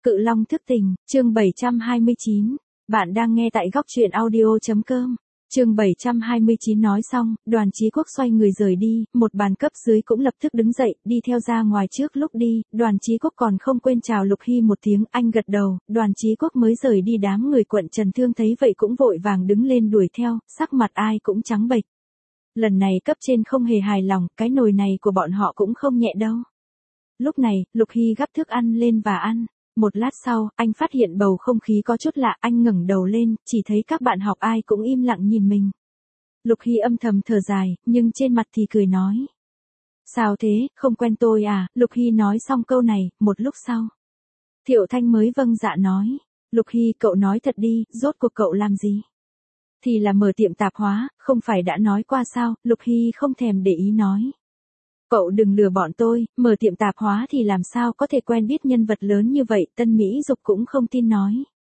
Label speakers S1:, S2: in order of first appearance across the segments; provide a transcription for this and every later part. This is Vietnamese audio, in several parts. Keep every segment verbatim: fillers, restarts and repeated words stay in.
S1: Cự Long thức tình, chương bảy trăm hai mươi chín. Bạn đang nghe tại góc truyện audio.com. Chương bảy trăm hai mươi chín nói xong, Đoàn Chí Quốc xoay người rời đi, một bàn cấp dưới cũng lập tức đứng dậy, đi theo ra ngoài. Trước lúc đi, Đoàn Chí Quốc còn không quên chào Lục Hy một tiếng, anh gật đầu. Đoàn Chí Quốc mới rời đi, đám người quận Trần Thương thấy vậy cũng vội vàng đứng lên đuổi theo, sắc mặt ai cũng trắng bệch. Lần này cấp trên không hề hài lòng, cái nồi này của bọn họ cũng không nhẹ đâu. Lúc này, Lục Hy gắp thức ăn lên và ăn. Một lát sau, anh phát hiện bầu không khí có chút lạ, anh ngẩng đầu lên, chỉ thấy các bạn học ai cũng im lặng nhìn mình. Lục Hy âm thầm thở dài, nhưng trên mặt thì cười nói. Sao thế, không quen tôi à? Lục Hy nói xong câu này, một lúc sau. Thiệu Thanh mới vâng dạ nói. Lục Hy, cậu nói thật đi, rốt cuộc cậu làm gì? Thì là mở tiệm tạp hóa, không phải đã nói qua sao? Lục Hy không thèm để ý nói. Cậu đừng lừa bọn tôi, mở tiệm tạp hóa thì làm sao có thể quen biết nhân vật lớn như vậy, Tân Mỹ Dục cũng không tin nói.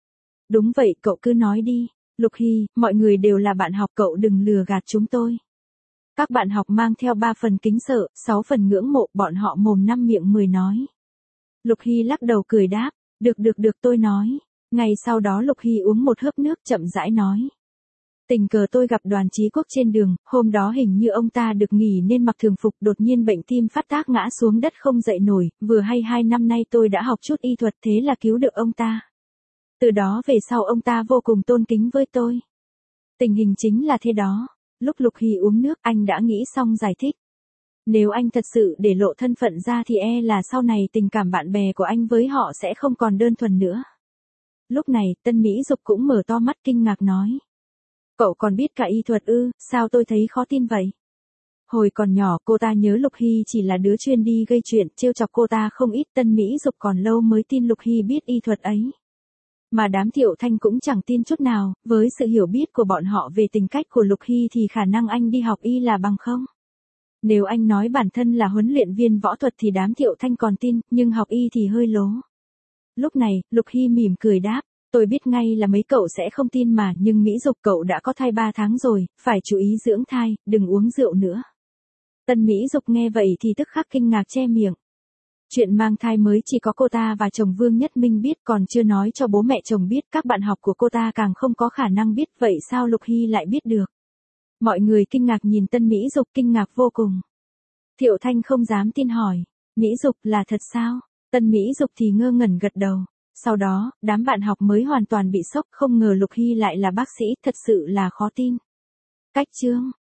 S1: Đúng vậy, cậu cứ nói đi. Lục Hy, mọi người đều là bạn học, cậu đừng lừa gạt chúng tôi. Các bạn học mang theo ba phần kính sợ, sáu phần ngưỡng mộ, bọn họ mồm năm miệng mười nói. Lục Hy lắc đầu cười đáp, được được được tôi nói. Ngày sau đó Lục Hy uống một hớp nước chậm rãi nói. Tình cờ tôi gặp Đoàn Chí Quốc trên đường, hôm đó hình như ông ta được nghỉ nên mặc thường phục, đột nhiên bệnh tim phát tác ngã xuống đất không dậy nổi, vừa hay hai năm nay tôi đã học chút y thuật thế là cứu được ông ta. Từ đó về sau ông ta vô cùng tôn kính với tôi. Tình hình chính là thế đó. Lúc Lục Hy uống nước anh đã nghĩ xong giải thích. Nếu anh thật sự để lộ thân phận ra thì e là sau này tình cảm bạn bè của anh với họ sẽ không còn đơn thuần nữa. Lúc này Tân Mỹ Dục cũng mở to mắt kinh ngạc nói. Cậu còn biết cả y thuật ư, sao tôi thấy khó tin vậy? Hồi còn nhỏ cô ta nhớ Lục Hy chỉ là đứa chuyên đi gây chuyện, trêu chọc cô ta không ít. Tân Mỹ Dục còn lâu mới tin Lục Hy biết y thuật ấy. Mà đám Thiệu Thanh cũng chẳng tin chút nào, với sự hiểu biết của bọn họ về tính cách của Lục Hy thì khả năng anh đi học y là bằng không. Nếu anh nói bản thân là huấn luyện viên võ thuật thì đám Thiệu Thanh còn tin, nhưng học y thì hơi lố. Lúc này, Lục Hy mỉm cười đáp. Tôi biết ngay là mấy cậu sẽ không tin mà, nhưng Mỹ Dục cậu đã có thai ba tháng rồi, phải chú ý dưỡng thai, đừng uống rượu nữa. Tân Mỹ Dục nghe vậy thì tức khắc kinh ngạc che miệng. Chuyện mang thai mới chỉ có cô ta và chồng Vương Nhất Minh biết, còn chưa nói cho bố mẹ chồng biết, các bạn học của cô ta càng không có khả năng biết, vậy sao Lục Hy lại biết được? Mọi người kinh ngạc nhìn Tân Mỹ Dục, kinh ngạc vô cùng. Thiệu Thanh không dám tin hỏi, Mỹ Dục là thật sao? Tân Mỹ Dục thì ngơ ngẩn gật đầu. Sau đó, đám bạn học mới hoàn toàn bị sốc, không ngờ Lục Hy lại là bác sĩ, thật sự là khó tin. Cách chương